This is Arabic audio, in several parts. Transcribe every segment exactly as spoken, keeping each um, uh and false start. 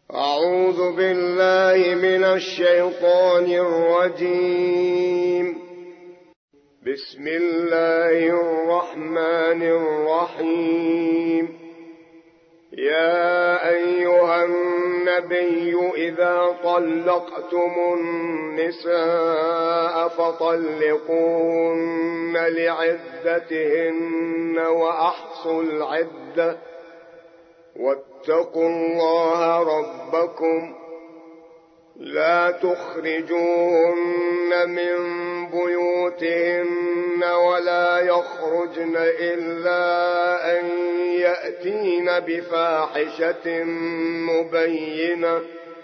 أعوذ بالله من الشيطان الرجيم. بسم الله الرحمن الرحيم. يا أيها النبي إذا طلقتم النساء فطلقوهن لعدتهن وأحصوا العدة واتقوا الله ربكم لا تخرجوهن من بيوتهن ولا يخرجن إلا أن يأتين بفاحشة مبينة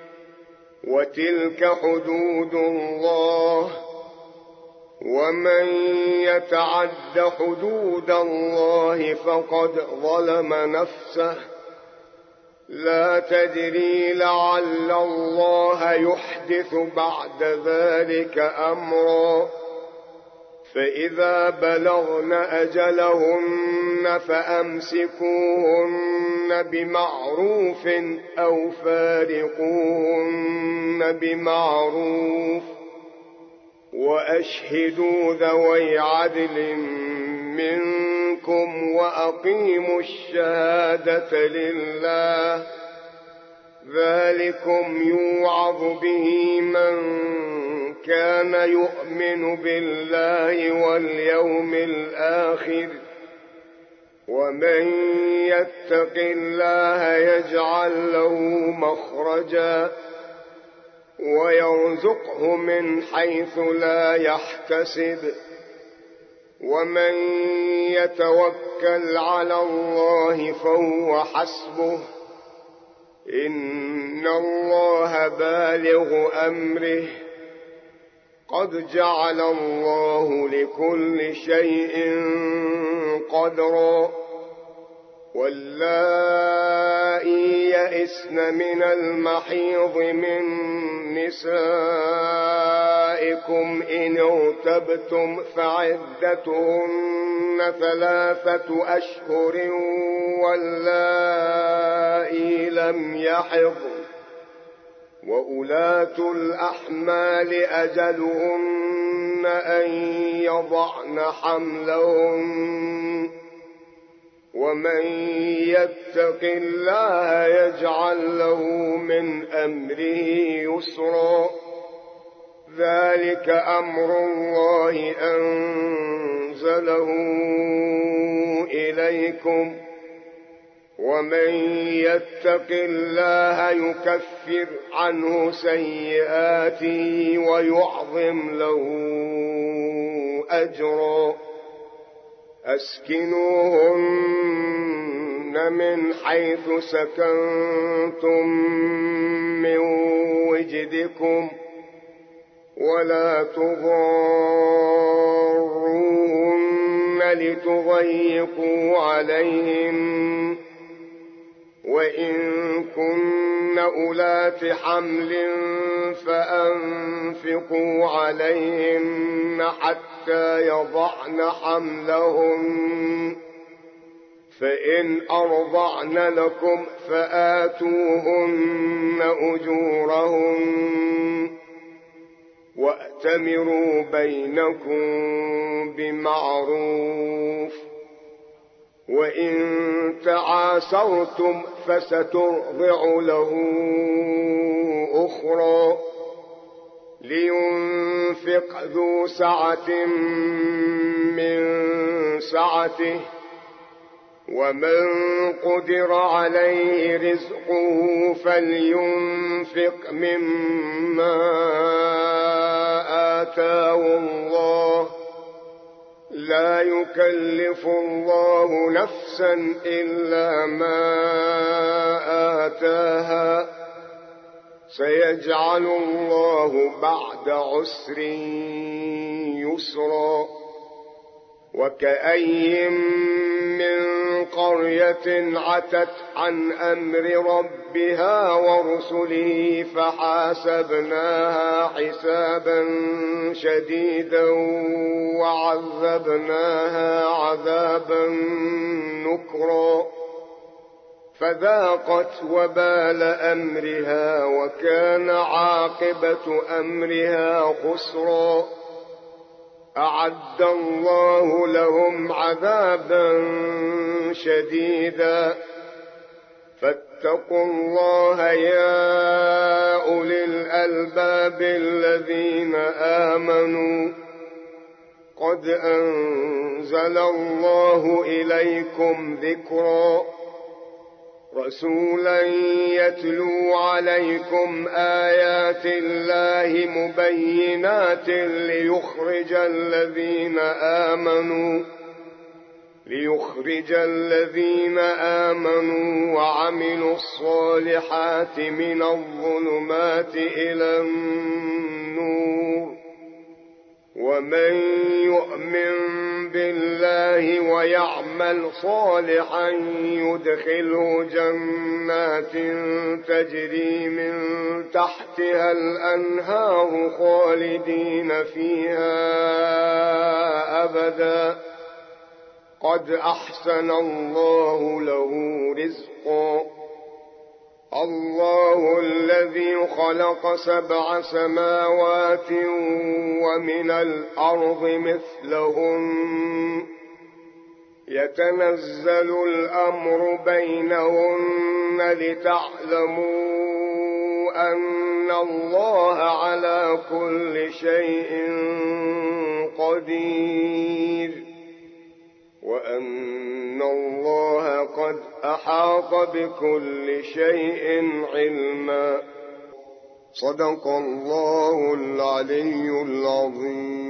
وتلك حدود الله ومن يتعد حدود الله فقد ظلم نفسه لا تدري لعل الله يحدث بعد ذلك أمرا فإذا بلغن أجلهن فأمسكوهن بمعروف أو فارقوهن بمعروف وأشهدوا ذوي عدل منكم وأقيموا الشهادة لله ذلكم يوعظ به من كان يؤمن بالله واليوم الآخر ومن يتق الله يجعل له مخرجا ويرزقه من حيث لا يحتسب ومن يتوكل على الله فهو حسبه إن الله بالغ أمره قد جعل الله لكل شيء قدرا واللائي يئسن من المحيض من نسائكم إن ارتبتم فعدتهن ثلاثة أشهر واللائي لم يحضن وأولاة الأحمال أجلهن أن يضعن حملهن ومن يتق الله يجعل له من أمره يسرا ذلك أمر الله أنزله إليكم ومن يتق الله يكفر عنه سيئاته ويعظم له أجرا أسكنوهن من حيث سكنتم من وجدكم ولا تضاروهن لتضيقوا عليهم وإن كن أولات حمل فأنفقوا عليهن حتى يضعن حملهن فإن أرضعن لكم فآتوهن أجورهن وأتمروا بينكم بمعروف وإن تعاسرتم فسترضع له أخرى لينفق ذو سعة من سعته ومن قدر عليه رزقه فلينفق مما آتاه الله لا يكلف الله نفسا إلا ما آتاها سيجعل الله بعد عسر يسرا وكأي من قرية عتت عن أمر ربها ورسله فحاسبناها حسابا شديدا وعذبناها عذابا نكرا فذاقت وبال أمرها وكان عاقبة أمرها خسرا. أعد الله لهم عذابا شديدا فاتقوا الله يا أولي الألباب الذين آمنوا قد أنزل الله إليكم ذكرا رسولا يتلو عليكم آيات الله مبينات ليخرج الذين آمنوا ليخرج الذين آمنوا وعملوا الصالحات من الظلمات إلى النور ومن يؤمن بالله ويعمل صالحا يدخله جنات تجري من تحتها الأنهار خالدين فيها أبدا قد أحسن الله له رزقا. الله الذي خلق سبع سماوات ومن الأرض مثلهن يتنزل الأمر بينهن لتعلموا أن الله على كل شيء قدير وأن الله قد أحاط بكل شيء علما. صدق الله العلي العظيم.